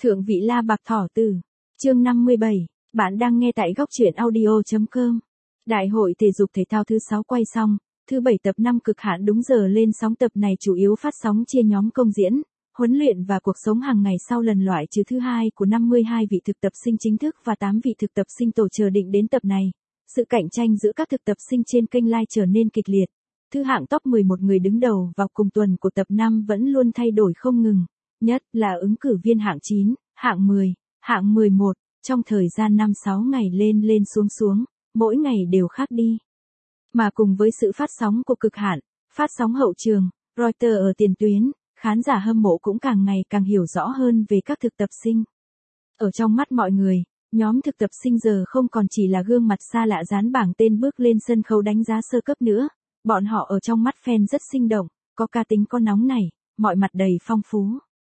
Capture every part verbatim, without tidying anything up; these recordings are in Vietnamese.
Thượng vị La Bạc Thỏ Tử. Chương năm mươi bảy. Bạn đang nghe tại góc truyện audio chấm com. Đại hội thể dục thể thao thứ sáu quay xong, thứ bảy tập năm cực hạn đúng giờ lên sóng. Tập này chủ yếu phát sóng chia nhóm công diễn, huấn luyện và cuộc sống hàng ngày sau lần loại trừ thứ hai của năm mươi hai vị thực tập sinh chính thức và tám vị thực tập sinh tổ chờ định đến tập này. Sự cạnh tranh giữa các thực tập sinh trên kênh live trở nên kịch liệt. Thứ hạng top mười một người đứng đầu vào cùng tuần của tập năm vẫn luôn thay đổi không ngừng, nhất là ứng cử viên hạng chín, hạng mười, hạng mười một, trong thời gian năm sáu ngày lên lên xuống xuống, mỗi ngày đều khác đi. Mà cùng với sự phát sóng của cực hạn, phát sóng hậu trường, Reuters ở tiền tuyến, khán giả hâm mộ cũng càng ngày càng hiểu rõ hơn về các thực tập sinh. Ở trong mắt mọi người, nhóm thực tập sinh giờ không còn chỉ là gương mặt xa lạ dán bảng tên bước lên sân khấu đánh giá sơ cấp nữa. Bọn họ ở trong mắt fan rất sinh động, có cá tính có nóng nảy, mọi mặt đầy phong phú.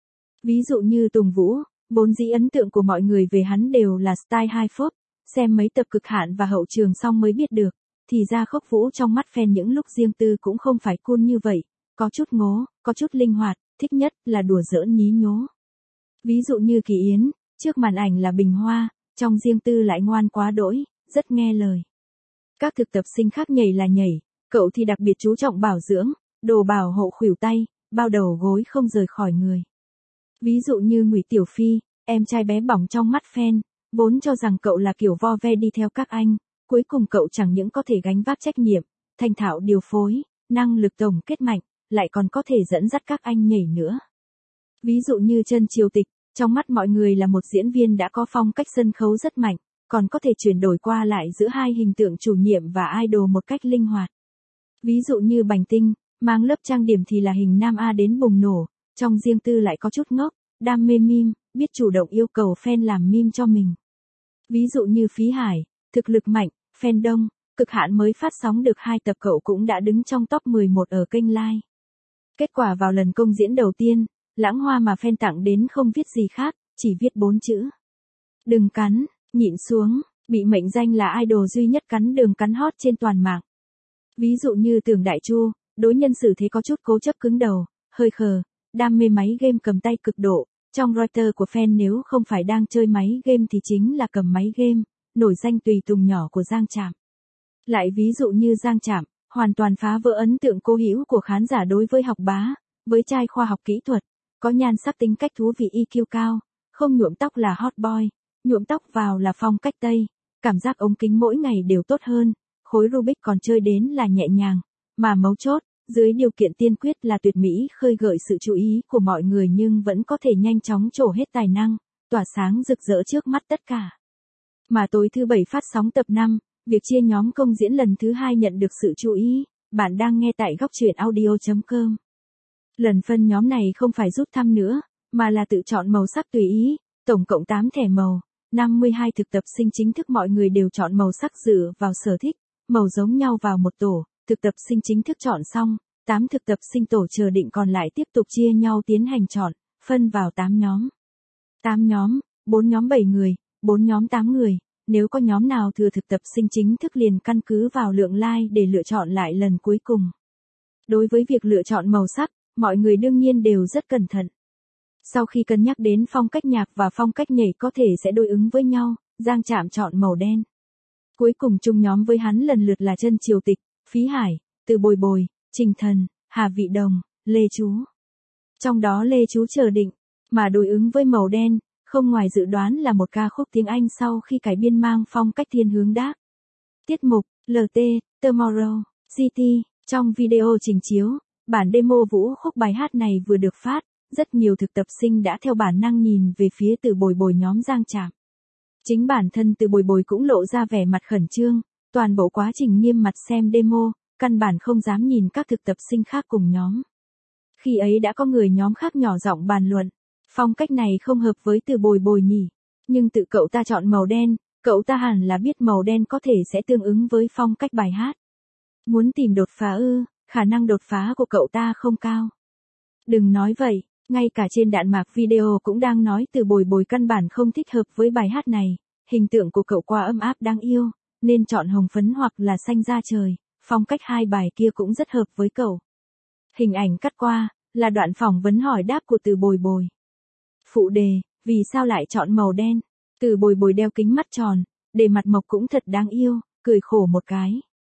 Ví dụ như Tùng Vũ, vốn dĩ ấn tượng của mọi người về hắn đều là style high pop, xem mấy tập cực hạn và hậu trường xong mới biết được, thì ra Khốc Vũ trong mắt fan những lúc riêng tư cũng không phải cool như vậy, có chút ngố, có chút linh hoạt, thích nhất là đùa giỡn nhí nhố. Ví dụ như Kỳ Yến, trước màn ảnh là bình hoa, trong riêng tư lại ngoan quá đỗi, rất nghe lời. Các thực tập sinh khác nhảy là nhảy, cậu thì đặc biệt chú trọng bảo dưỡng, đồ bảo hộ khuỷu tay, bao đầu gối không rời khỏi người. Ví dụ như Ngụy Tiểu Phi, em trai bé bỏng trong mắt fan, vốn cho rằng cậu là kiểu vo ve đi theo các anh, cuối cùng cậu chẳng những có thể gánh vác trách nhiệm, thành thạo điều phối, năng lực tổng kết mạnh, lại còn có thể dẫn dắt các anh nhảy nữa. Ví dụ như Trân Triều Tịch, trong mắt mọi người là một diễn viên đã có phong cách sân khấu rất mạnh, còn có thể chuyển đổi qua lại giữa hai hình tượng chủ nhiệm và idol một cách linh hoạt. Ví dụ như Bành Tinh, mang lớp trang điểm thì là hình nam A đến bùng nổ, trong riêng tư lại có chút ngốc, đam mê meme, biết chủ động yêu cầu fan làm meme cho mình. Ví dụ như Phí Hải, thực lực mạnh, fan đông, cực hạn mới phát sóng được hai tập cậu cũng đã đứng trong top mười một ở kênh live. Kết quả vào lần công diễn đầu tiên, lãng hoa mà fan tặng đến không viết gì khác, chỉ viết bốn chữ. Đừng cắn, nhịn xuống, bị mệnh danh là idol duy nhất cắn đường cắn hot trên toàn mạng. Ví dụ như Tưởng Đại Chu, đối nhân xử thế có chút cố chấp cứng đầu, hơi khờ, đam mê máy game cầm tay cực độ, trong Reuters của fan nếu không phải đang chơi máy game thì chính là cầm máy game, nổi danh tùy tùng nhỏ của Giang Trạm. Lại ví dụ như Giang Trạm, hoàn toàn phá vỡ ấn tượng cố hữu của khán giả đối với Học Bá, với trai khoa học kỹ thuật, có nhan sắc tính cách thú vị i kiu cao, không nhuộm tóc là hot boy, nhuộm tóc vào là phong cách Tây, cảm giác ống kính mỗi ngày đều tốt hơn, khối Rubik còn chơi đến là nhẹ nhàng, mà mấu chốt, dưới điều kiện tiên quyết là tuyệt mỹ khơi gợi sự chú ý của mọi người nhưng vẫn có thể nhanh chóng trổ hết tài năng, tỏa sáng rực rỡ trước mắt tất cả. Mà tối thứ bảy phát sóng tập năm, việc chia nhóm công diễn lần thứ hai nhận được sự chú ý, bạn đang nghe tại góc truyện audio chấm com. Lần phân nhóm này không phải rút thăm nữa, mà là tự chọn màu sắc tùy ý, tổng cộng tám thẻ màu, năm mươi hai thực tập sinh chính thức mọi người đều chọn màu sắc dựa vào sở thích, màu giống nhau vào một tổ, thực tập sinh chính thức chọn xong, tám thực tập sinh tổ chờ định còn lại tiếp tục chia nhau tiến hành chọn, phân vào tám nhóm. tám nhóm, bốn nhóm bảy người, bốn nhóm tám người, nếu có nhóm nào thừa thực tập sinh chính thức liền căn cứ vào lượng like để lựa chọn lại lần cuối cùng. Đối với việc lựa chọn màu sắc, mọi người đương nhiên đều rất cẩn thận. Sau khi cân nhắc đến phong cách nhạc và phong cách nhảy có thể sẽ đối ứng với nhau, Giang Trạm chọn màu đen. Cuối cùng chung nhóm với hắn lần lượt là Trân Triều Tịch, Phí Hải, Từ Bồi Bồi, Trình Thần, Hà Vị Đồng, Lê Chú. Trong đó Lê Chú chờ định, mà đối ứng với màu đen, không ngoài dự đoán là một ca khúc tiếng Anh sau khi cải biên mang phong cách thiên hướng dark. Tiết mục, lờ tê, Tomorrow, giê tê, trong video trình chiếu, bản demo vũ khúc bài hát này vừa được phát, rất nhiều thực tập sinh đã theo bản năng nhìn về phía Từ Bồi Bồi nhóm Giang Trạm. Chính bản thân Từ Bồi Bồi cũng lộ ra vẻ mặt khẩn trương, toàn bộ quá trình nghiêm mặt xem demo, căn bản không dám nhìn các thực tập sinh khác cùng nhóm. Khi ấy đã có người nhóm khác nhỏ giọng bàn luận, phong cách này không hợp với Từ Bồi Bồi nhỉ, nhưng tự cậu ta chọn màu đen, cậu ta hẳn là biết màu đen có thể sẽ tương ứng với phong cách bài hát. Muốn tìm đột phá ư, khả năng đột phá của cậu ta không cao. Đừng nói vậy, ngay cả trên đạn mạc video cũng đang nói Từ Bồi Bồi căn bản không thích hợp với bài hát này, hình tượng của cậu quá ấm áp đáng yêu, nên chọn hồng phấn hoặc là xanh da trời, phong cách hai bài kia cũng rất hợp với cậu. Hình ảnh cắt qua, là đoạn phỏng vấn hỏi đáp của Từ Bồi Bồi. Phụ đề, vì sao lại chọn màu đen? Từ Bồi Bồi đeo kính mắt tròn, để mặt mộc cũng thật đáng yêu, cười khổ một cái.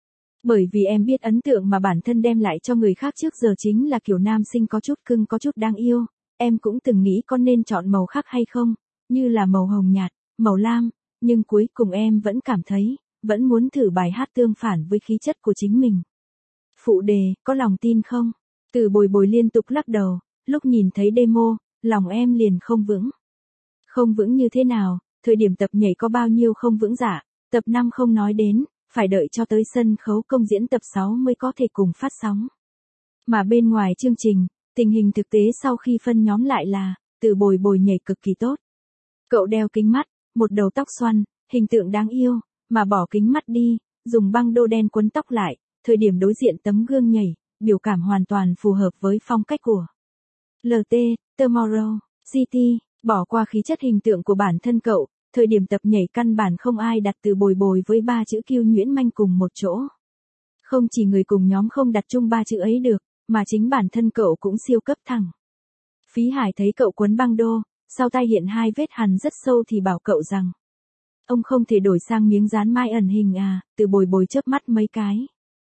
Bởi vì em biết ấn tượng mà bản thân đem lại cho người khác trước giờ chính là kiểu nam sinh có chút cưng có chút đáng yêu, em cũng từng nghĩ có nên chọn màu khác hay không, như là màu hồng nhạt, màu lam, nhưng cuối cùng em vẫn cảm thấy, vẫn muốn thử bài hát tương phản với khí chất của chính mình. Phụ đề, có lòng tin không? Từ Bồi Bồi liên tục lắc đầu, lúc nhìn thấy demo, lòng em liền không vững. Không vững như thế nào, thời điểm tập nhảy có bao nhiêu không vững dạ, tập năm không nói đến, phải đợi cho tới sân khấu công diễn tập sáu mới có thể cùng phát sóng. Mà bên ngoài chương trình, tình hình thực tế sau khi phân nhóm lại là, Từ Bồi Bồi nhảy cực kỳ tốt. Cậu đeo kính mắt, một đầu tóc xoăn, hình tượng đáng yêu, mà bỏ kính mắt đi, dùng băng đô đen quấn tóc lại, thời điểm đối diện tấm gương nhảy, biểu cảm hoàn toàn phù hợp với phong cách của lờ tê, Tomorrow, giê tê, bỏ qua khí chất hình tượng của bản thân cậu, thời điểm tập nhảy căn bản không ai đặt Từ Bồi Bồi với ba chữ Kiêu Nhuyễn Manh cùng một chỗ. Không chỉ người cùng nhóm không đặt chung ba chữ ấy được, mà chính bản thân cậu cũng siêu cấp thẳng. Phí Hải thấy cậu quấn băng đô, sau tay hiện hai vết hằn rất sâu thì bảo cậu rằng, ông không thể đổi sang miếng dán mai ẩn hình à? Từ Bồi Bồi chớp mắt mấy cái.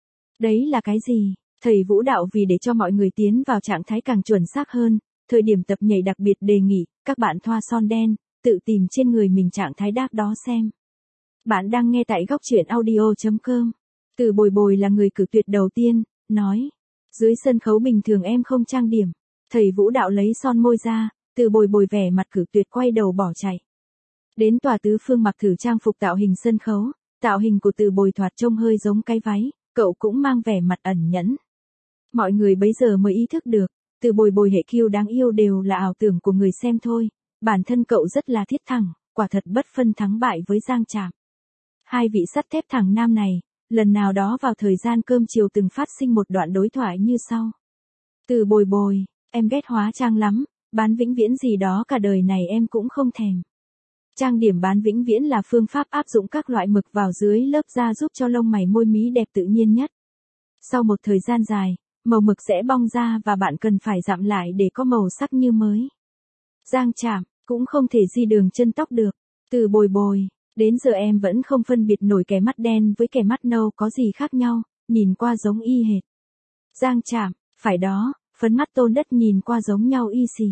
Đấy là cái gì? Thầy vũ đạo vì để cho mọi người tiến vào trạng thái càng chuẩn xác hơn, thời điểm tập nhảy đặc biệt đề nghị, các bạn thoa son đen, tự tìm trên người mình trạng thái đáp đó xem. Bạn đang nghe tại góc truyện audio chấm com. Từ Bồi Bồi là người cử tuyệt đầu tiên, nói. Dưới sân khấu bình thường em không trang điểm. Thầy vũ đạo lấy son môi ra, Từ Bồi Bồi vẻ mặt cử tuyệt quay đầu bỏ chạy. Đến tòa tứ phương mặc thử trang phục tạo hình sân khấu, tạo hình của Từ Bồi thoạt trông hơi giống cái váy, cậu cũng mang vẻ mặt ẩn nhẫn. Mọi người bấy giờ mới ý thức được, Từ Bồi Bồi hệ Q đáng yêu đều là ảo tưởng của người xem thôi, bản thân cậu rất là thiết thẳng, quả thật bất phân thắng bại với Giang Trạm. Hai vị sắt thép thẳng nam này, lần nào đó vào thời gian cơm chiều từng phát sinh một đoạn đối thoại như sau. Từ Bồi Bồi, em ghét hóa trang lắm, bán vĩnh viễn gì đó cả đời này em cũng không thèm. Trang điểm bán vĩnh viễn là phương pháp áp dụng các loại mực vào dưới lớp da giúp cho lông mày môi mí đẹp tự nhiên nhất. Sau một thời gian dài, màu mực sẽ bong ra và bạn cần phải dặm lại để có màu sắc như mới. Giang Trạm, cũng không thể di đường chân tóc được. Từ Bồi Bồi, đến giờ em vẫn không phân biệt nổi kẻ mắt đen với kẻ mắt nâu có gì khác nhau, nhìn qua giống y hệt. Giang Trạm, phải đó, phấn mắt tôn đất nhìn qua giống nhau y xì.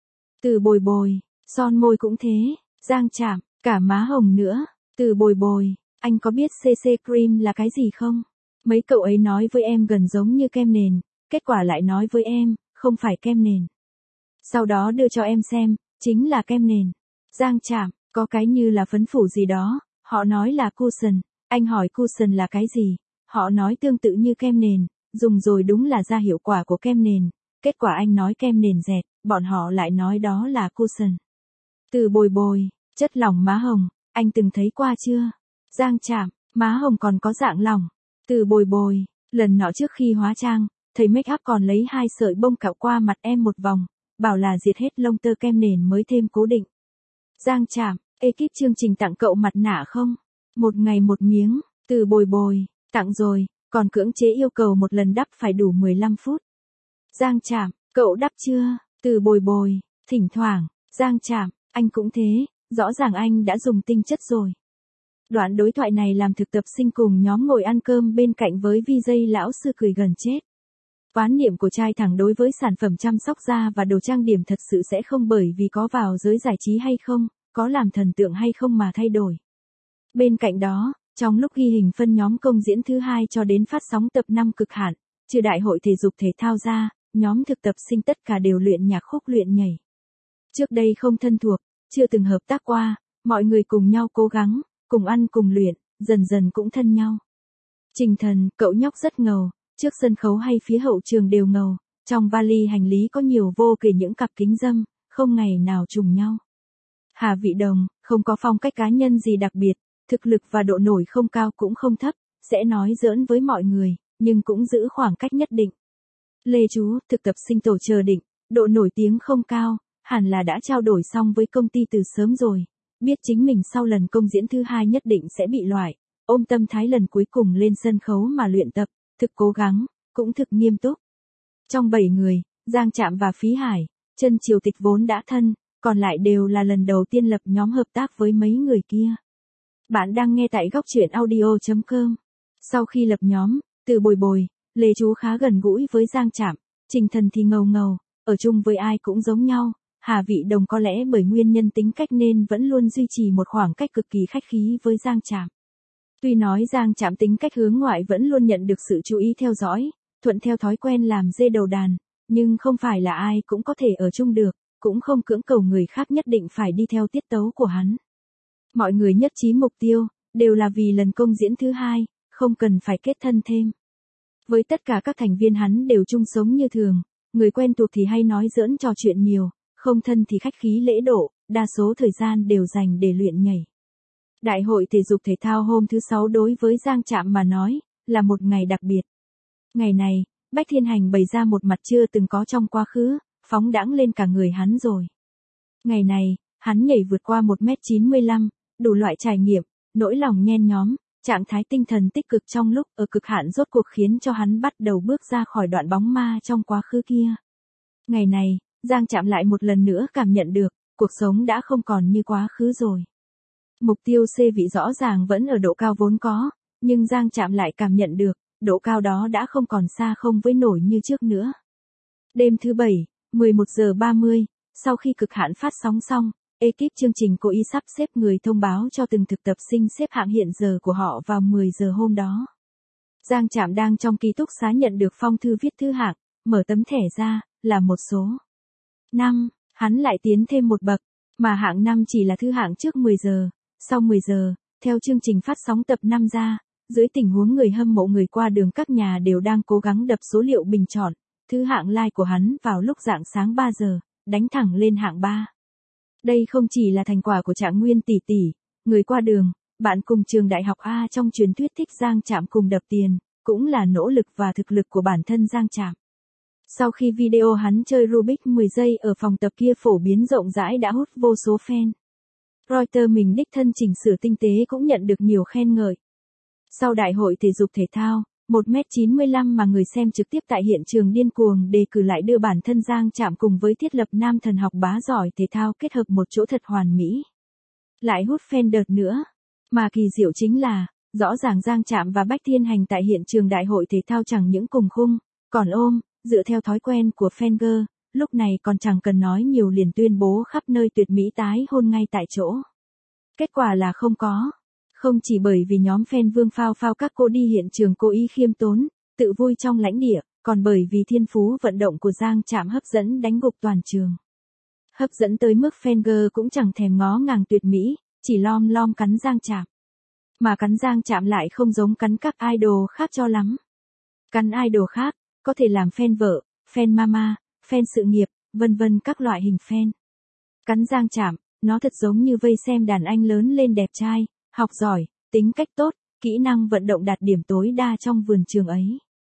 Từ Bồi Bồi, son môi cũng thế. Giang Trạm, cả má hồng nữa. Từ Bồi Bồi, anh có biết xê xê cream là cái gì không? Mấy cậu ấy nói với em gần giống như kem nền, kết quả lại nói với em, không phải kem nền. Sau đó đưa cho em xem, chính là kem nền. Giang Trạm, có cái như là phấn phủ gì đó, họ nói là cushion, anh hỏi cushion là cái gì? Họ nói tương tự như kem nền, dùng rồi đúng là ra hiệu quả của kem nền, kết quả anh nói kem nền dẹt, bọn họ lại nói đó là cushion. Từ Bồi Bồi, chất lỏng má hồng, anh từng thấy qua chưa? Giang Trạm, má hồng còn có dạng lỏng. Từ Bồi Bồi, lần nọ trước khi hóa trang, thầy make up còn lấy hai sợi bông cạo qua mặt em một vòng, bảo là diệt hết lông tơ kem nền mới thêm cố định. Giang Trạm, ekip chương trình tặng cậu mặt nạ không? Một ngày một miếng. Từ Bồi Bồi, tặng rồi, còn cưỡng chế yêu cầu một lần đắp phải đủ mười lăm phút. Giang Trạm, cậu đắp chưa? Từ Bồi Bồi, thỉnh thoảng. Giang Trạm, anh cũng thế, rõ ràng anh đã dùng tinh chất rồi. Đoạn đối thoại này làm thực tập sinh cùng nhóm ngồi ăn cơm bên cạnh với vi gi lão sư cười gần chết. Quan niệm của trai thẳng đối với sản phẩm chăm sóc da và đồ trang điểm thật sự sẽ không bởi vì có vào giới giải trí hay không, có làm thần tượng hay không mà thay đổi. Bên cạnh đó, trong lúc ghi hình phân nhóm công diễn thứ hai cho đến phát sóng tập năm cực hạn, trừ đại hội thể dục thể thao ra, nhóm thực tập sinh tất cả đều luyện nhạc khúc luyện nhảy. Trước đây không thân thuộc, chưa từng hợp tác qua, mọi người cùng nhau cố gắng, cùng ăn cùng luyện, dần dần cũng thân nhau. Trình Thần, cậu nhóc rất ngầu, trước sân khấu hay phía hậu trường đều ngầu, trong vali hành lý có nhiều vô kể những cặp kính râm, không ngày nào trùng nhau. Hà Vị Đồng, không có phong cách cá nhân gì đặc biệt, thực lực và độ nổi không cao cũng không thấp, sẽ nói giỡn với mọi người, nhưng cũng giữ khoảng cách nhất định. Lê Chú, thực tập sinh tổ chờ định, độ nổi tiếng không cao, hẳn là đã trao đổi xong với công ty từ sớm rồi, biết chính mình sau lần công diễn thứ hai nhất định sẽ bị loại, ôm tâm thái lần cuối cùng lên sân khấu mà luyện tập, thực cố gắng, cũng thực nghiêm túc. Trong bảy người, Giang Trạm và Phí Hải, chân triều tịch vốn đã thân, còn lại đều là lần đầu tiên lập nhóm hợp tác với mấy người kia. Bạn đang nghe tại góc truyện audio chấm com. Sau khi lập nhóm, Từ Bồi Bồi, Lê Chú khá gần gũi với Giang Trạm, Trình Thần thì ngầu ngầu, ở chung với ai cũng giống nhau. Hà Vị Đồng có lẽ bởi nguyên nhân tính cách nên vẫn luôn duy trì một khoảng cách cực kỳ khách khí với Giang Trạm. Tuy nói Giang Trạm tính cách hướng ngoại vẫn luôn nhận được sự chú ý theo dõi, thuận theo thói quen làm dê đầu đàn, nhưng không phải là ai cũng có thể ở chung được, cũng không cưỡng cầu người khác nhất định phải đi theo tiết tấu của hắn. Mọi người nhất trí mục tiêu, đều là vì lần công diễn thứ hai, không cần phải kết thân thêm. Với tất cả các thành viên hắn đều chung sống như thường, người quen thuộc thì hay nói giỡn trò chuyện nhiều, không thân thì khách khí lễ độ, đa số thời gian đều dành để luyện nhảy. Đại hội thể dục thể thao hôm thứ sáu đối với Giang Trạm mà nói, là một ngày đặc biệt. Ngày này, Bách Thiên Hành bày ra một mặt chưa từng có trong quá khứ, phóng đãng lên cả người hắn rồi. Ngày này, hắn nhảy vượt qua một mét chín mươi lăm, đủ loại trải nghiệm, nỗi lòng nhen nhóm, trạng thái tinh thần tích cực trong lúc ở cực hạn rốt cuộc khiến cho hắn bắt đầu bước ra khỏi đoạn bóng ma trong quá khứ kia. Ngày này, Giang Trạm lại một lần nữa cảm nhận được, cuộc sống đã không còn như quá khứ rồi. Mục tiêu C vị rõ ràng vẫn ở độ cao vốn có, nhưng Giang Trạm lại cảm nhận được, độ cao đó đã không còn xa không với nổi như trước nữa. Đêm thứ bảy, mười một giờ ba mươi, sau khi cực hạn phát sóng xong, ekip chương trình cố ý sắp xếp người thông báo cho từng thực tập sinh xếp hạng hiện giờ của họ vào mười giờ hôm đó. Giang Trạm đang trong ký túc xá nhận được phong thư viết thứ hạng, mở tấm thẻ ra, là một số năm, hắn lại tiến thêm một bậc, mà hạng năm chỉ là thứ hạng trước mười giờ, sau mười giờ, theo chương trình phát sóng tập năm ra, dưới tình huống người hâm mộ người qua đường các nhà đều đang cố gắng đập số liệu bình chọn, thứ hạng like của hắn vào lúc rạng sáng ba giờ, đánh thẳng lên hạng ba. Đây không chỉ là thành quả của Trạng Nguyên tỷ tỷ, người qua đường, bạn cùng trường đại học A trong truyền thuyết thích Giang Trạm cùng đập tiền, cũng là nỗ lực và thực lực của bản thân Giang Trạm. Sau khi video hắn chơi Rubik mười giây ở phòng tập kia phổ biến rộng rãi đã hút vô số fan. Reuters mình đích thân chỉnh sửa tinh tế cũng nhận được nhiều khen ngợi. Sau đại hội thể dục thể thao, một mét chín mươi lăm mà người xem trực tiếp tại hiện trường điên cuồng đề cử lại đưa bản thân Giang Trạm cùng với thiết lập nam thần học bá giỏi thể thao kết hợp một chỗ thật hoàn mỹ. Lại hút fan đợt nữa. Mà kỳ diệu chính là, rõ ràng Giang Trạm và Bách Thiên Hành tại hiện trường đại hội thể thao chẳng những cùng khung, còn ôm, dựa theo thói quen của fanger, lúc này còn chẳng cần nói nhiều liền tuyên bố khắp nơi tuyệt mỹ tái hôn ngay tại chỗ. Kết quả là không có. Không chỉ bởi vì nhóm fan Vương Phao Phao các cô đi hiện trường cố ý khiêm tốn, tự vui trong lãnh địa, còn bởi vì thiên phú vận động của Giang Trạm hấp dẫn đánh gục toàn trường. Hấp dẫn tới mức fanger cũng chẳng thèm ngó ngàng tuyệt mỹ, chỉ lom lom cắn Giang Trạm. Mà cắn Giang Trạm lại không giống cắn các idol khác cho lắm. Cắn idol khác, có thể làm fan vợ, fan mama, fan sự nghiệp, vân vân các loại hình fan. Cắn Giang Trạm, nó thật giống như vây xem đàn anh lớn lên đẹp trai, học giỏi, tính cách tốt, kỹ năng vận động đạt điểm tối đa trong vườn trường ấy.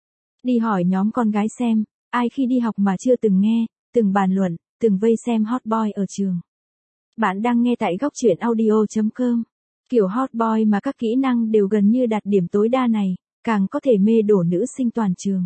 Đi hỏi nhóm con gái xem, ai khi đi học mà chưa từng nghe, từng bàn luận, từng vây xem hot boy ở trường. Bạn đang nghe tại góc truyện audio chấm com. Kiểu hot boy mà các kỹ năng đều gần như đạt điểm tối đa này, càng có thể mê đổ nữ sinh toàn trường.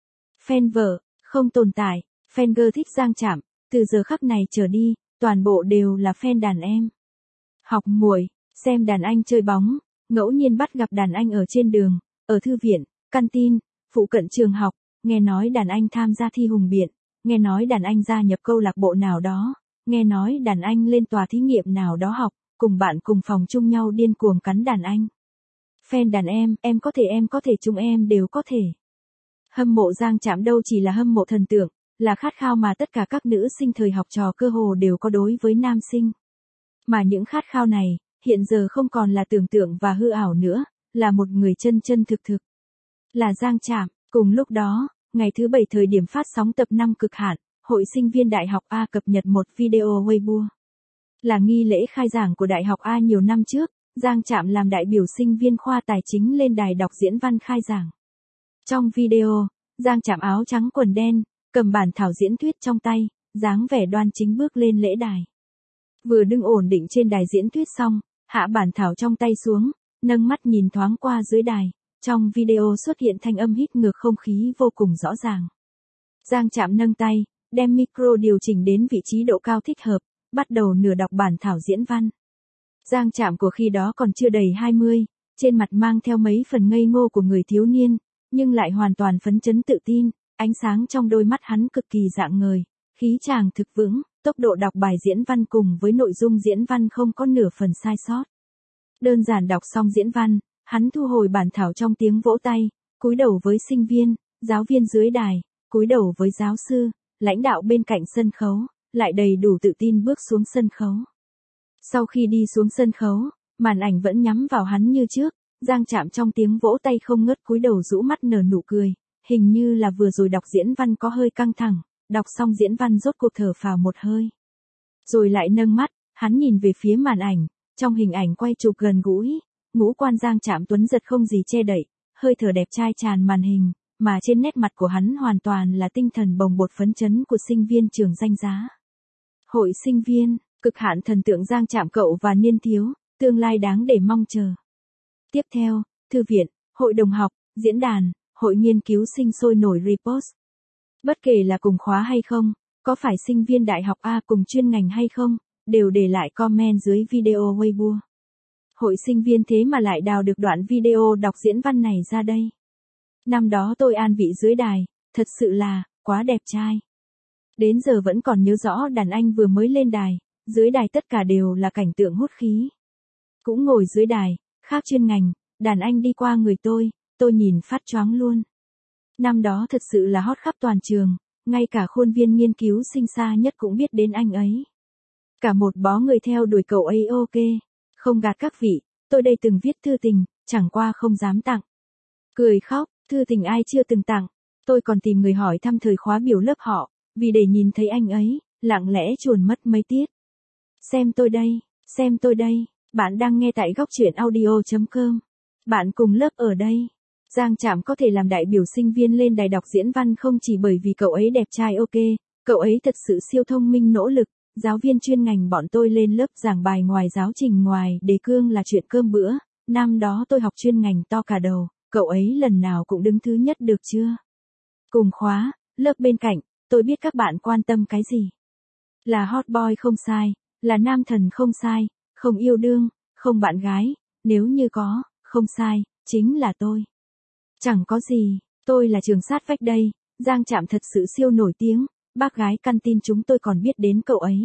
Fan vợ, không tồn tại, fan girl thích Giang Trạm, từ giờ khắc này trở đi, toàn bộ đều là fan đàn em. Học muội, xem đàn anh chơi bóng, ngẫu nhiên bắt gặp đàn anh ở trên đường, ở thư viện, canteen, phụ cận trường học, nghe nói đàn anh tham gia thi hùng biện, nghe nói đàn anh gia nhập câu lạc bộ nào đó, nghe nói đàn anh lên tòa thí nghiệm nào đó học, cùng bạn cùng phòng chung nhau điên cuồng cắn đàn anh. Fan đàn em, em có thể em có thể chúng em đều có thể. Hâm mộ Giang Trạm đâu chỉ là hâm mộ thần tượng, là khát khao mà tất cả các nữ sinh thời học trò cơ hồ đều có đối với nam sinh. Mà những khát khao này, hiện giờ không còn là tưởng tượng và hư ảo nữa, là một người chân chân thực thực. Là Giang Trạm. Cùng lúc đó, ngày thứ bảy thời điểm phát sóng tập năm cực hạn, Hội sinh viên Đại học A cập nhật một video Weibo. Là nghi lễ khai giảng của Đại học A nhiều năm trước, Giang Trạm làm đại biểu sinh viên khoa tài chính lên đài đọc diễn văn khai giảng. Trong video, Giang Trạm áo trắng quần đen, cầm bản thảo diễn thuyết trong tay, dáng vẻ đoan chính bước lên lễ đài. Vừa đứng ổn định trên đài diễn thuyết xong, hạ bản thảo trong tay xuống, nâng mắt nhìn thoáng qua dưới đài, trong video xuất hiện thanh âm hít ngược không khí vô cùng rõ ràng. Giang Trạm nâng tay, đem micro điều chỉnh đến vị trí độ cao thích hợp, bắt đầu nửa đọc bản thảo diễn văn. Giang Trạm của khi đó còn chưa đầy hai mươi, trên mặt mang theo mấy phần ngây ngô của người thiếu niên, nhưng lại hoàn toàn phấn chấn tự tin, ánh sáng trong đôi mắt hắn cực kỳ rạng ngời, khí chàng thực vững, tốc độ đọc bài diễn văn cùng với nội dung diễn văn không có nửa phần sai sót. Đơn giản đọc xong diễn văn, hắn thu hồi bản thảo trong tiếng vỗ tay, cúi đầu với sinh viên, giáo viên dưới đài, cúi đầu với giáo sư, lãnh đạo bên cạnh sân khấu, lại đầy đủ tự tin bước xuống sân khấu. Sau khi đi xuống sân khấu, màn ảnh vẫn nhắm vào hắn như trước, Giang Trạm trong tiếng vỗ tay không ngớt cúi đầu rũ mắt nở nụ cười, hình như là vừa rồi đọc diễn văn có hơi căng thẳng, đọc xong diễn văn rốt cuộc thở phào một hơi. Rồi lại nâng mắt, hắn nhìn về phía màn ảnh, trong hình ảnh quay chụp gần gũi, ngũ quan Giang Trạm tuấn giật không gì che đậy, hơi thở đẹp trai tràn màn hình, mà trên nét mặt của hắn hoàn toàn là tinh thần bồng bột phấn chấn của sinh viên trường danh giá. Hội sinh viên, cực hạn thần tượng Giang Trạm cậu và niên thiếu, tương lai đáng để mong chờ. Tiếp theo, thư viện, hội đồng học, diễn đàn, hội nghiên cứu sinh sôi nổi repost. Bất kể là cùng khóa hay không, có phải sinh viên đại học A cùng chuyên ngành hay không, đều để lại comment dưới video Weibo. Hội sinh viên thế mà lại đào được đoạn video đọc diễn văn này ra đây. Năm đó tôi an vị dưới đài, thật sự là, quá đẹp trai. Đến giờ vẫn còn nhớ rõ đàn anh vừa mới lên đài, dưới đài tất cả đều là cảnh tượng hút khí. Cũng ngồi dưới đài, khác chuyên ngành, đàn anh đi qua người tôi, tôi nhìn phát choáng luôn. Năm đó thật sự là hot khắp toàn trường, ngay cả khuôn viên nghiên cứu sinh xa nhất cũng biết đến anh ấy. Cả một bó người theo đuổi cậu ấy ok. Không gạt các vị, tôi đây từng viết thư tình, chẳng qua không dám tặng. Cười khóc, thư tình ai chưa từng tặng. Tôi còn tìm người hỏi thăm thời khóa biểu lớp họ, vì để nhìn thấy anh ấy, lặng lẽ chuồn mất mấy tiết. Xem tôi đây, xem tôi đây, bạn đang nghe tại góc truyện audio chấm com. Bạn cùng lớp ở đây. Giang Trạm có thể làm đại biểu sinh viên lên đài đọc diễn văn không chỉ bởi vì cậu ấy đẹp trai ok, cậu ấy thật sự siêu thông minh nỗ lực. Giáo viên chuyên ngành bọn tôi lên lớp giảng bài ngoài giáo trình ngoài đề cương là chuyện cơm bữa, năm đó tôi học chuyên ngành to cả đầu, cậu ấy lần nào cũng đứng thứ nhất được chưa? Cùng khóa, lớp bên cạnh, tôi biết các bạn quan tâm cái gì. Là hot boy không sai, là nam thần không sai, không yêu đương, không bạn gái, nếu như có, không sai, chính là tôi. Chẳng có gì, tôi là trường sát vách đây, Giang Trạm thật sự siêu nổi tiếng. Bác gái căn tin chúng tôi còn biết đến cậu ấy.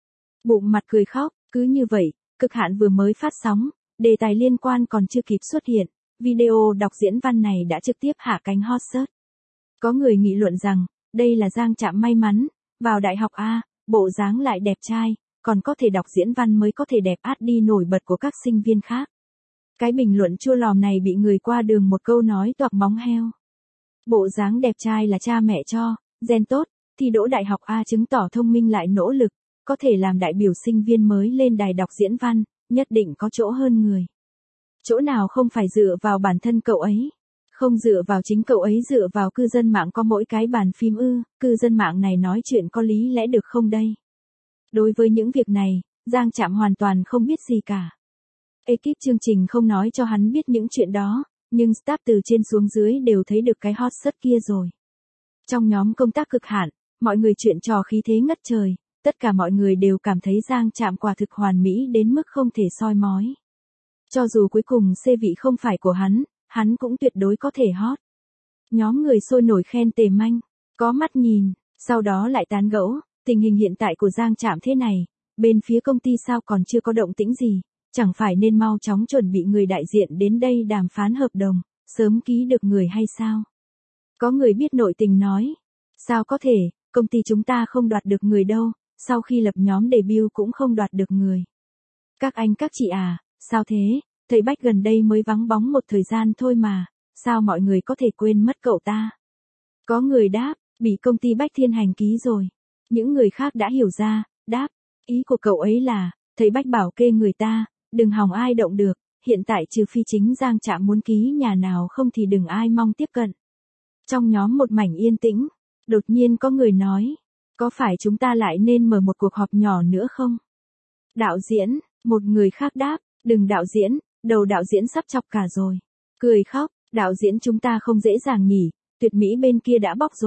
Bụng mặt cười khóc, cứ như vậy, cực hạn vừa mới phát sóng, đề tài liên quan còn chưa kịp xuất hiện, video đọc diễn văn này đã trực tiếp hạ cánh hot search. Có người nghị luận rằng, đây là Giang Trạm may mắn, vào đại học A, bộ dáng lại đẹp trai, còn có thể đọc diễn văn mới có thể đẹp át đi nổi bật của các sinh viên khác. Cái bình luận chua lòm này bị người qua đường một câu nói toạc móng heo. Bộ dáng đẹp trai là cha mẹ cho, gen tốt. Thi đỗ đại học A chứng tỏ thông minh lại nỗ lực, có thể làm đại biểu sinh viên mới lên đài đọc diễn văn, nhất định có chỗ hơn người. Chỗ nào không phải dựa vào bản thân cậu ấy, không dựa vào chính cậu ấy dựa vào cư dân mạng có mỗi cái bàn phím ư, cư dân mạng này nói chuyện có lý lẽ được không đây? Đối với những việc này, Giang Trạm hoàn toàn không biết gì cả. Ekip chương trình không nói cho hắn biết những chuyện đó, nhưng staff từ trên xuống dưới đều thấy được cái hot search kia rồi. Trong nhóm công tác cực hạn, mọi người chuyện trò khí thế ngất trời, tất cả mọi người đều cảm thấy Giang Trạm quả thực hoàn mỹ đến mức không thể soi mói. Cho dù cuối cùng xê vị không phải của hắn, hắn cũng tuyệt đối có thể hot. Nhóm người sôi nổi khen Tề Manh, có mắt nhìn, sau đó lại tán gẫu, tình hình hiện tại của Giang Trạm thế này, bên phía công ty sao còn chưa có động tĩnh gì, chẳng phải nên mau chóng chuẩn bị người đại diện đến đây đàm phán hợp đồng, sớm ký được người hay sao? Có người biết nội tình nói, sao có thể, công ty chúng ta không đoạt được người đâu, sau khi lập nhóm debut cũng không đoạt được người. Các anh các chị à, sao thế, thầy Bách gần đây mới vắng bóng một thời gian thôi mà, sao mọi người có thể quên mất cậu ta? Có người đáp, bị công ty Bách Thiên Hành ký rồi. Những người khác đã hiểu ra, đáp, ý của cậu ấy là, thầy Bách bảo kê người ta, đừng hòng ai động được, hiện tại trừ phi chính Giang Trạm muốn ký nhà nào không thì đừng ai mong tiếp cận. Trong nhóm một mảnh yên tĩnh, đột nhiên có người nói, có phải chúng ta lại nên mở một cuộc họp nhỏ nữa không? Đạo diễn, một người khác đáp, đừng đạo diễn, đầu đạo diễn sắp chọc cả rồi. Cười khóc, đạo diễn chúng ta không dễ dàng nhỉ, tuyệt mỹ bên kia đã bóc rồi,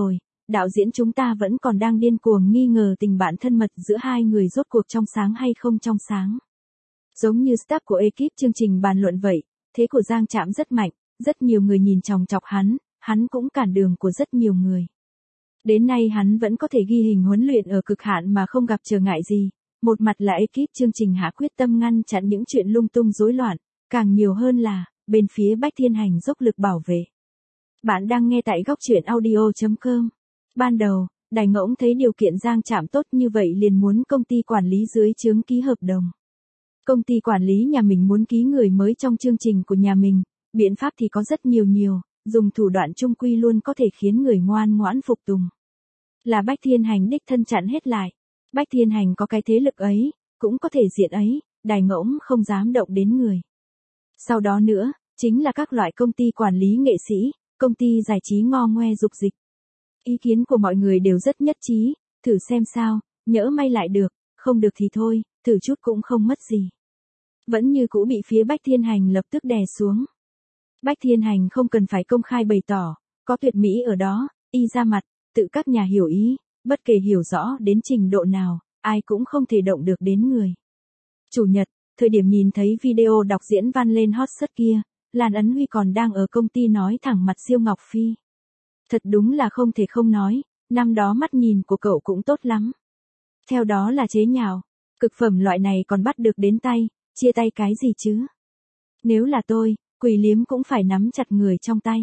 đạo diễn chúng ta vẫn còn đang điên cuồng nghi ngờ tình bạn thân mật giữa hai người rốt cuộc trong sáng hay không trong sáng. Giống như staff của ekip chương trình bàn luận vậy, thế của Giang Trạm rất mạnh, rất nhiều người nhìn chòng chọc hắn, hắn cũng cản đường của rất nhiều người. Đến nay hắn vẫn có thể ghi hình huấn luyện ở cực hạn mà không gặp trở ngại gì. Một mặt là ekip chương trình hạ quyết tâm ngăn chặn những chuyện lung tung rối loạn, càng nhiều hơn là, bên phía Bách Thiên Hành dốc lực bảo vệ. Bạn đang nghe tại góc truyện audio chấm com. Ban đầu, Đài Ngỗng thấy điều kiện Giang Trạm tốt như vậy liền muốn công ty quản lý dưới trướng ký hợp đồng. Công ty quản lý nhà mình muốn ký người mới trong chương trình của nhà mình, biện pháp thì có rất nhiều nhiều, dùng thủ đoạn trung quy luôn có thể khiến người ngoan ngoãn phục tùng. Là Bách Thiên Hành đích thân chặn hết lại. Bách Thiên Hành có cái thế lực ấy, cũng có thể diện ấy, Đài Ngỗng không dám động đến người. Sau đó nữa, chính là các loại công ty quản lý nghệ sĩ, công ty giải trí ngo ngoe dục dịch. Ý kiến của mọi người đều rất nhất trí, thử xem sao, nhỡ may lại được, không được thì thôi, thử chút cũng không mất gì. Vẫn như cũ bị phía Bách Thiên Hành lập tức đè xuống. Bách Thiên Hành không cần phải công khai bày tỏ, có tuyệt mỹ ở đó, y ra mặt, tự các nhà hiểu ý, bất kể hiểu rõ đến trình độ nào, ai cũng không thể động được đến người. Chủ nhật, thời điểm nhìn thấy video đọc diễn văn lên hot search kia, Lan Ấn Huy còn đang ở công ty nói thẳng mặt Diêu Ngọc Phi. Thật đúng là không thể không nói, năm đó mắt nhìn của cậu cũng tốt lắm. Theo đó là chế nhạo, cực phẩm loại này còn bắt được đến tay, chia tay cái gì chứ? Nếu là tôi, Quỳ Liếm cũng phải nắm chặt người trong tay.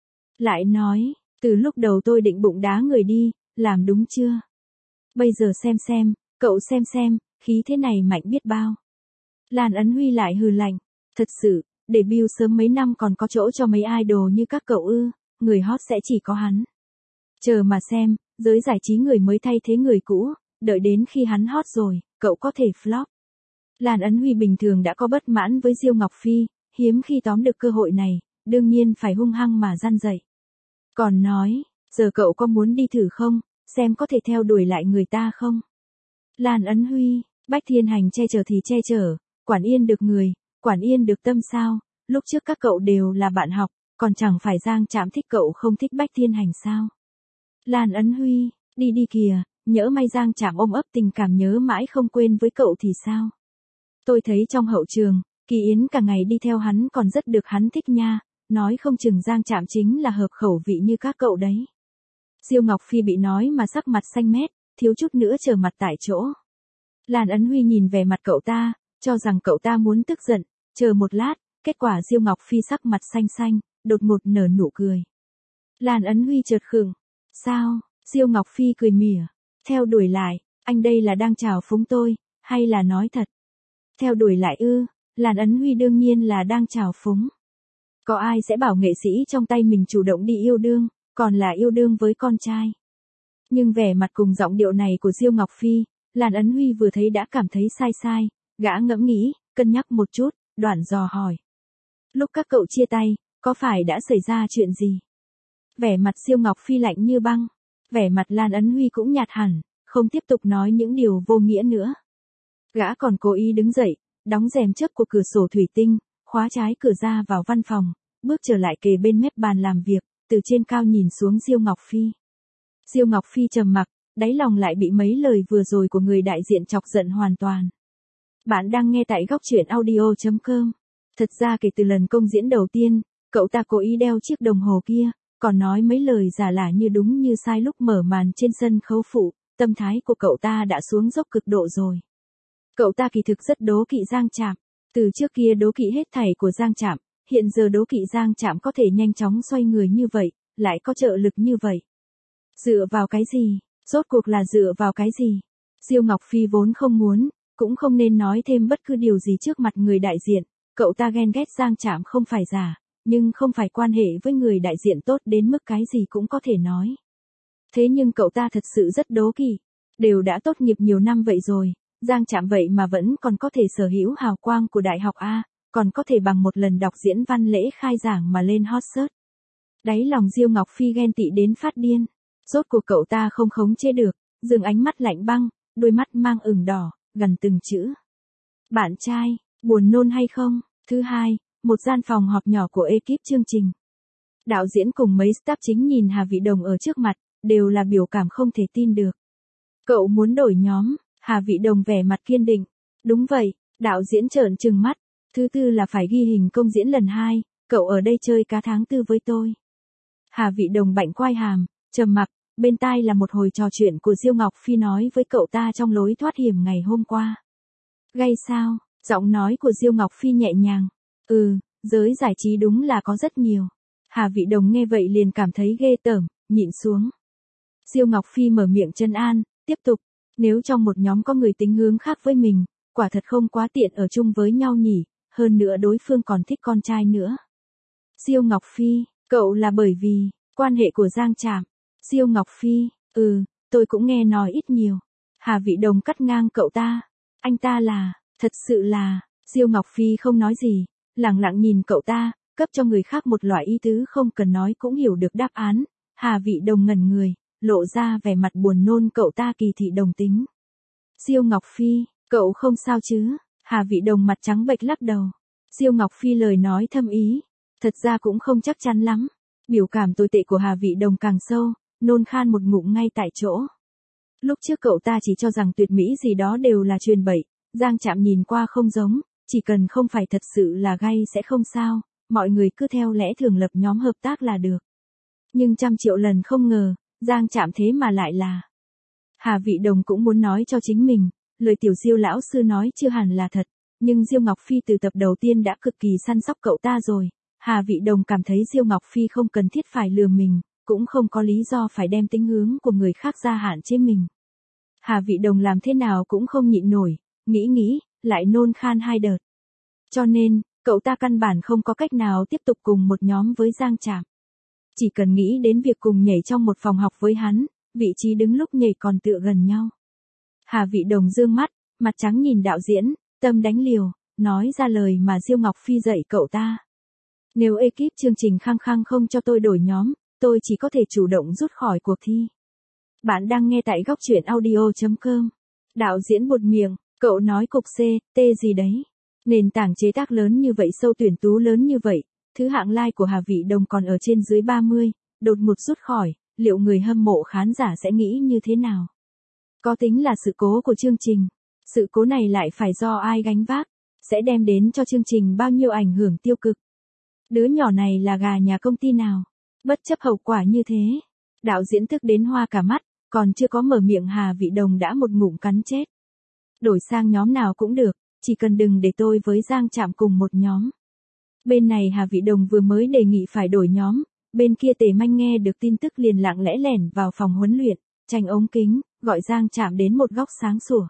Lại nói, từ lúc đầu tôi định bụng đá người đi, làm đúng chưa? Bây giờ xem xem, cậu xem xem, khí thế này mạnh biết bao. Lan Ấn Huy lại hừ lạnh, thật sự, debut sớm mấy năm còn có chỗ cho mấy idol như các cậu ư, người hot sẽ chỉ có hắn. Chờ mà xem, giới giải trí người mới thay thế người cũ, đợi đến khi hắn hot rồi, cậu có thể flop. Lan Ấn Huy bình thường đã có bất mãn với Diêu Ngọc Phi, hiếm khi tóm được cơ hội này, đương nhiên phải hung hăng mà răn dậy. Còn nói, giờ cậu có muốn đi thử không, xem có thể theo đuổi lại người ta không? Lan Ấn Huy, Bách Thiên Hành che chở thì che chở, quản yên được người, quản yên được tâm sao, lúc trước các cậu đều là bạn học, còn chẳng phải Giang Trạm thích cậu không thích Bách Thiên Hành sao? Lan Ấn Huy, đi đi kìa, nhỡ may Giang Trạm ôm ấp tình cảm nhớ mãi không quên với cậu thì sao? Tôi thấy trong hậu trường, Kỳ Yến cả ngày đi theo hắn còn rất được hắn thích nha, nói không chừng Giang Trạm chính là hợp khẩu vị như các cậu đấy. Diêu Ngọc Phi bị nói mà sắc mặt xanh mét, thiếu chút nữa trở mặt tại chỗ. Lan Ấn Huy nhìn về mặt cậu ta, cho rằng cậu ta muốn tức giận, chờ một lát, kết quả Diêu Ngọc Phi sắc mặt xanh xanh, đột ngột nở nụ cười. Lan Ấn Huy chợt khựng, sao? Diêu Ngọc Phi cười mỉa, theo đuổi lại, anh đây là đang chào phúng tôi, hay là nói thật? Theo đuổi lại ư? Lan Ấn Huy đương nhiên là đang chào phúng. Có ai sẽ bảo nghệ sĩ trong tay mình chủ động đi yêu đương, còn là yêu đương với con trai. Nhưng vẻ mặt cùng giọng điệu này của Diêu Ngọc Phi, Lan Ấn Huy vừa thấy đã cảm thấy sai sai, gã ngẫm nghĩ, cân nhắc một chút, đoạn dò hỏi. Lúc các cậu chia tay, có phải đã xảy ra chuyện gì? Vẻ mặt Diêu Ngọc Phi lạnh như băng, vẻ mặt Lan Ấn Huy cũng nhạt hẳn, không tiếp tục nói những điều vô nghĩa nữa. Gã còn cố ý đứng dậy, đóng rèm chớp của cửa sổ thủy tinh, khóa trái cửa ra vào văn phòng, bước trở lại kề bên mép bàn làm việc, từ trên cao nhìn xuống Diêu Ngọc Phi. Diêu Ngọc Phi trầm mặc, đáy lòng lại bị mấy lời vừa rồi của người đại diện chọc giận hoàn toàn. Bạn đang nghe tại góc truyện audio chấm com. Thật ra kể từ lần công diễn đầu tiên, cậu ta cố ý đeo chiếc đồng hồ kia, còn nói mấy lời giả lả như đúng như sai lúc mở màn trên sân khấu phụ, tâm thái của cậu ta đã xuống dốc cực độ rồi. Cậu ta kỳ thực rất đố kỵ Giang Trạm, từ trước kia đố kỵ hết thảy của Giang Trạm, hiện giờ đố kỵ Giang Trạm có thể nhanh chóng xoay người như vậy, lại có trợ lực như vậy. Dựa vào cái gì? Rốt cuộc là dựa vào cái gì? Diêu Ngọc Phi vốn không muốn, cũng không nên nói thêm bất cứ điều gì trước mặt người đại diện, cậu ta ghen ghét Giang Trạm không phải giả, nhưng không phải quan hệ với người đại diện tốt đến mức cái gì cũng có thể nói. Thế nhưng cậu ta thật sự rất đố kỵ, đều đã tốt nghiệp nhiều năm vậy rồi, Giang Trạm vậy mà vẫn còn có thể sở hữu hào quang của đại học A, còn có thể bằng một lần đọc diễn văn lễ khai giảng mà lên hot search. Đáy lòng Diêu Ngọc Phi ghen tị đến phát điên, rốt cuộc cậu ta không khống chế được, dừng ánh mắt lạnh băng, đôi mắt mang ửng đỏ, gần từng chữ. Bạn trai, buồn nôn hay không? Thứ hai, một gian phòng họp nhỏ của ekip chương trình. Đạo diễn cùng mấy staff chính nhìn Hà Vị Đồng ở trước mặt, đều là biểu cảm không thể tin được. Cậu muốn đổi nhóm, Hà Vị Đồng vẻ mặt kiên định. Đúng vậy, đạo diễn trợn trừng mắt. Thứ tư là phải ghi hình công diễn lần hai, cậu ở đây chơi cá tháng tư với tôi. Hà Vị Đồng bạnh quai hàm, trầm mặc, bên tai là một hồi trò chuyện của Diêu Ngọc Phi nói với cậu ta trong lối thoát hiểm ngày hôm qua. Gay sao? Giọng nói của Diêu Ngọc Phi nhẹ nhàng. Ừ, giới giải trí đúng là có rất nhiều. Hà Vị Đồng nghe vậy liền cảm thấy ghê tởm, nhịn xuống. Diêu Ngọc Phi mở miệng trấn an, tiếp tục. Nếu trong một nhóm có người tính hướng khác với mình, quả thật không quá tiện ở chung với nhau nhỉ, hơn nữa đối phương còn thích con trai nữa. Diêu Ngọc Phi, cậu là bởi vì, quan hệ của Giang Trạm. Diêu Ngọc Phi, ừ, tôi cũng nghe nói ít nhiều. Hà Vị Đồng cắt ngang cậu ta. Anh ta là, thật sự là, Diêu Ngọc Phi không nói gì, lặng lặng nhìn cậu ta, cấp cho người khác một loại ý tứ không cần nói cũng hiểu được đáp án. Hà Vị Đồng ngẩn người, lộ ra vẻ mặt buồn nôn cậu ta kỳ thị đồng tính. Diêu Ngọc Phi, cậu không sao chứ? Hà Vị Đồng mặt trắng bệch lắc đầu. Diêu Ngọc Phi lời nói thâm ý, thật ra cũng không chắc chắn lắm. Biểu cảm tồi tệ của Hà Vị Đồng càng sâu, nôn khan một ngụm ngay tại chỗ. Lúc trước cậu ta chỉ cho rằng tuyệt mỹ gì đó đều là truyền bậy, Giang Trạm nhìn qua không giống, chỉ cần không phải thật sự là gay sẽ không sao, mọi người cứ theo lẽ thường lập nhóm hợp tác là được. Nhưng trăm triệu lần không ngờ, Giang Trạm thế mà lại là. Hà Vị Đồng cũng muốn nói cho chính mình, lời tiểu Diêu lão sư nói chưa hẳn là thật, nhưng Diêu Ngọc Phi từ tập đầu tiên đã cực kỳ săn sóc cậu ta rồi. Hà Vị Đồng cảm thấy Diêu Ngọc Phi không cần thiết phải lừa mình, cũng không có lý do phải đem tính hướng của người khác ra hạn chế mình. Hà Vị Đồng làm thế nào cũng không nhịn nổi, nghĩ nghĩ, lại nôn khan hai đợt. Cho nên, cậu ta căn bản không có cách nào tiếp tục cùng một nhóm với Giang Trạm. Chỉ cần nghĩ đến việc cùng nhảy trong một phòng học với hắn, vị trí đứng lúc nhảy còn tựa gần nhau. Hà Vị Đồng dương mắt, mặt trắng nhìn đạo diễn, tâm đánh liều, nói ra lời mà Diêu Ngọc Phi dạy cậu ta. Nếu ekip chương trình khăng khăng không cho tôi đổi nhóm, tôi chỉ có thể chủ động rút khỏi cuộc thi. Bạn đang nghe tại góc truyện audio chấm com. Đạo diễn buột miệng, cậu nói cục C, T gì đấy. Nền tảng chế tác lớn như vậy, sâu tuyển tú lớn như vậy, thứ hạng like của Hà Vị Đồng còn ở trên dưới ba mươi, đột ngột rút khỏi, liệu người hâm mộ khán giả sẽ nghĩ như thế nào? Có tính là sự cố của chương trình, sự cố này lại phải do ai gánh vác, sẽ đem đến cho chương trình bao nhiêu ảnh hưởng tiêu cực? Đứa nhỏ này là gà nhà công ty nào? Bất chấp hậu quả như thế, đạo diễn tức đến hoa cả mắt, còn chưa có mở miệng Hà Vị Đồng đã một ngụm cắn chết. Đổi sang nhóm nào cũng được, chỉ cần đừng để tôi với Giang Trạm cùng một nhóm. Bên này Hà Vị Đồng vừa mới đề nghị phải đổi nhóm, bên kia Tề Manh nghe được tin tức liền lặng lẽ lẻn vào phòng huấn luyện, tranh ống kính, gọi Giang Trạm đến một góc sáng sủa.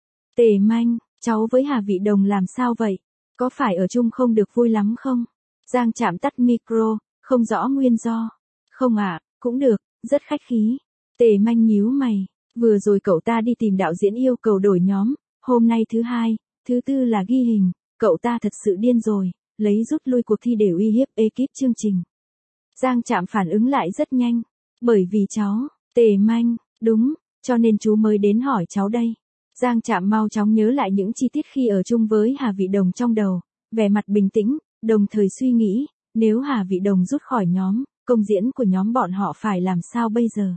Tề Manh, cháu với Hà Vị Đồng làm sao vậy? Có phải ở chung không được vui lắm không? Giang Trạm tắt micro, không rõ nguyên do. Không ạ, à, cũng được, rất khách khí. Tề Manh nhíu mày, vừa rồi cậu ta đi tìm đạo diễn yêu cầu đổi nhóm, hôm nay thứ hai, thứ tư là ghi hình, cậu ta thật sự điên rồi, lấy rút lui cuộc thi để uy hiếp ekip chương trình. Giang Trạm phản ứng lại rất nhanh, bởi vì cháu, Tề Manh, đúng, cho nên chú mới đến hỏi cháu đây. Giang Trạm mau chóng nhớ lại những chi tiết khi ở chung với Hà Vị Đồng trong đầu, vẻ mặt bình tĩnh, đồng thời suy nghĩ, nếu Hà Vị Đồng rút khỏi nhóm, công diễn của nhóm bọn họ phải làm sao bây giờ?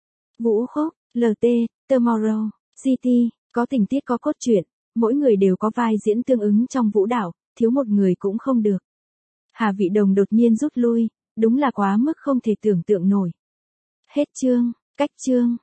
Vũ Khúc, lờ tê, Tomorrow, City, có tình tiết có cốt truyện, mỗi người đều có vai diễn tương ứng trong vũ đạo, thiếu một người cũng không được. Hà Vị Đồng đột nhiên rút lui, đúng là quá mức không thể tưởng tượng nổi. Hết chương, cách chương.